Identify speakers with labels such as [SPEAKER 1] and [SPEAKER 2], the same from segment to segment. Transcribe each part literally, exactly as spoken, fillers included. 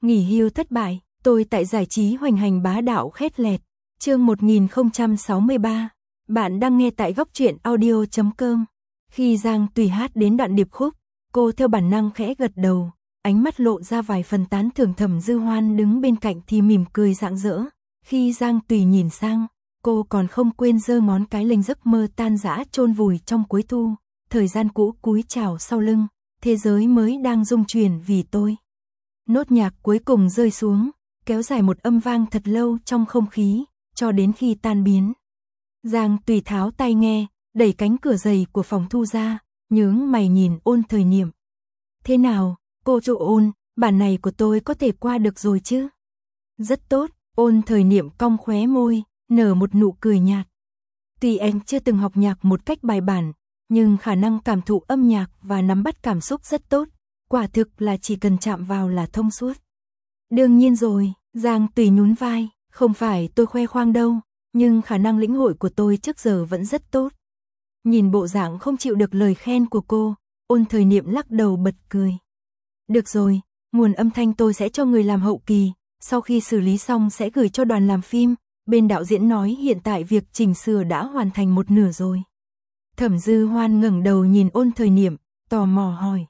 [SPEAKER 1] Nghỉ hưu thất bại, tôi tại giải trí hoành hành bá đạo khét lẹt. Chương một nghìn không trăm sáu mươi ba. Bạn đang nghe tại góc truyện audio chấm com. Khi Giang Tùy hát đến đoạn điệp khúc, cô theo bản năng khẽ gật đầu, ánh mắt lộ ra vài phần tán thưởng. Thẩm Dư Hoan đứng bên cạnh thì mỉm cười rạng rỡ. Khi Giang Tùy nhìn sang, cô còn không quên giơ ngón cái lên giấc mơ tan rã chôn vùi trong cuối thu, thời gian cũ cúi chào sau lưng, thế giới mới đang rung chuyển vì tôi. Nốt nhạc cuối cùng rơi xuống, kéo dài một âm vang thật lâu trong không khí, cho đến khi tan biến. Giang Tùy tháo tai nghe, đẩy cánh cửa dày của phòng thu ra, nhướng mày nhìn Ôn Thời Niệm. Thế nào, cô chủ Ôn, bản này của tôi có thể qua được rồi chứ? Rất tốt, Ôn Thời Niệm cong khóe môi, nở một nụ cười nhạt. Tuy anh chưa từng học nhạc một cách bài bản, nhưng khả năng cảm thụ âm nhạc và nắm bắt cảm xúc rất tốt, quả thực là chỉ cần chạm vào là thông suốt. Đương nhiên rồi, Giang Tùy nhún vai, không phải tôi khoe khoang đâu, nhưng khả năng lĩnh hội của tôi trước giờ vẫn rất tốt. Nhìn bộ dạng không chịu được lời khen của cô, Ôn Thời Niệm lắc đầu bật cười. Được rồi, nguồn âm thanh tôi sẽ cho người làm hậu kỳ, sau khi xử lý xong sẽ gửi cho đoàn làm phim, bên đạo diễn nói hiện tại việc chỉnh sửa đã hoàn thành một nửa rồi. Thẩm Dư Hoan ngẩng đầu nhìn Ôn Thời Niệm, tò mò hỏi.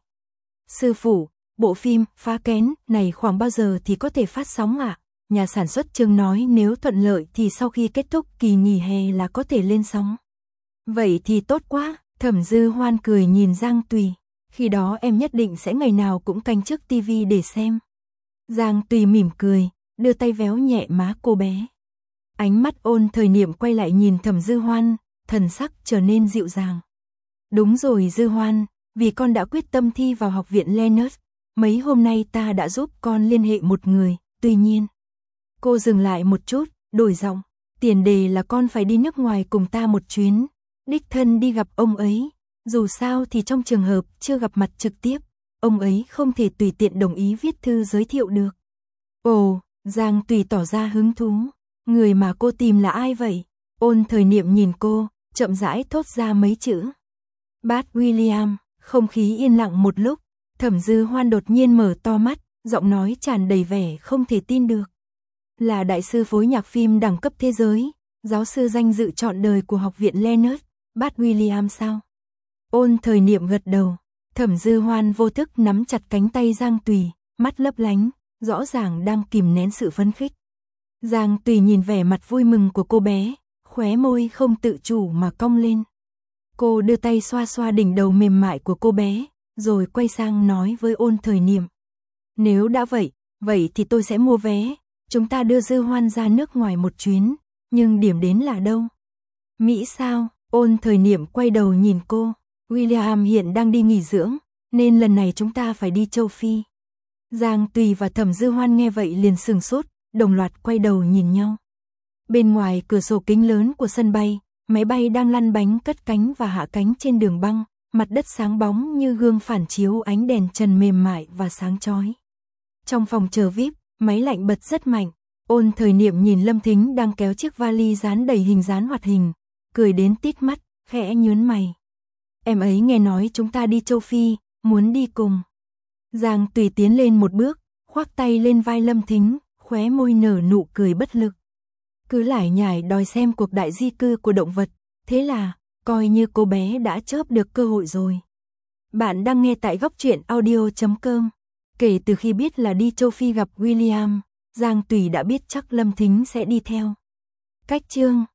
[SPEAKER 1] Sư phụ, bộ phim Phá Kén này khoảng bao giờ thì có thể phát sóng ạ? À? Nhà sản xuất Trương nói nếu thuận lợi thì sau khi kết thúc kỳ nghỉ hè là có thể lên sóng. Vậy thì tốt quá, Thẩm Dư Hoan cười nhìn Giang Tùy. Khi đó em nhất định sẽ ngày nào cũng canh trước tivi để xem. Giang Tùy mỉm cười, đưa tay véo nhẹ má cô bé. Ánh mắt Ôn Thời Niệm quay lại nhìn Thẩm Dư Hoan, thần sắc trở nên dịu dàng. Đúng rồi Dư Hoan, vì con đã quyết tâm thi vào học viện Leonard, mấy hôm nay ta đã giúp con liên hệ một người, tuy nhiên. Cô dừng lại một chút, đổi giọng, tiền đề là con phải đi nước ngoài cùng ta một chuyến, đích thân đi gặp ông ấy, dù sao thì trong trường hợp chưa gặp mặt trực tiếp, ông ấy không thể tùy tiện đồng ý viết thư giới thiệu được. Ồ, Giang Tùy tỏ ra hứng thú, người mà cô tìm là ai vậy? Ôn Thời Niệm nhìn cô, chậm rãi thốt ra mấy chữ. Bart William. Không khí yên lặng một lúc, Thẩm Dư Hoan đột nhiên mở to mắt, giọng nói tràn đầy vẻ không thể tin được. Là đại sư phối nhạc phim đẳng cấp thế giới, giáo sư danh dự trọn đời của học viện Leonard, Bart William sao? Ôn Thời Niệm gật đầu, Thẩm Dư Hoan vô thức nắm chặt cánh tay Giang Tùy, mắt lấp lánh, rõ ràng đang kìm nén sự phấn khích. Giang Tùy nhìn vẻ mặt vui mừng của cô bé, khóe môi không tự chủ mà cong lên. Cô đưa tay xoa xoa đỉnh đầu mềm mại của cô bé, rồi quay sang nói với Ôn Thời Niệm. Nếu đã vậy, vậy thì tôi sẽ mua vé, chúng ta đưa Dư Hoan ra nước ngoài một chuyến, nhưng điểm đến là đâu? Mỹ sao? Ôn Thời Niệm quay đầu nhìn cô, William hiện đang đi nghỉ dưỡng, nên lần này chúng ta phải đi châu Phi. Giang Tùy và Thẩm Dư Hoan nghe vậy liền sừng sốt, đồng loạt quay đầu nhìn nhau. Bên ngoài cửa sổ kính lớn của sân bay, máy bay đang lăn bánh cất cánh và hạ cánh trên đường băng, mặt đất sáng bóng như gương phản chiếu ánh đèn trần mềm mại và sáng chói. Trong phòng chờ vi ai pi, máy lạnh bật rất mạnh, Ôn Thời Niệm nhìn Lâm Thính đang kéo chiếc vali dán đầy hình dán hoạt hình, cười đến tít mắt, khẽ nhướng mày. Em ấy nghe nói chúng ta đi châu Phi, muốn đi cùng. Giang Tùy tiến lên một bước, khoác tay lên vai Lâm Thính, khóe môi nở nụ cười bất lực. Cứ lải nhải đòi xem cuộc đại di cư của động vật, thế là, coi như cô bé đã chớp được cơ hội rồi. Bạn đang nghe tại góc truyện audio chấm com. Kể từ khi biết là đi châu Phi gặp William, Giang Tùy đã biết chắc Lâm Thính sẽ đi theo. Cách chương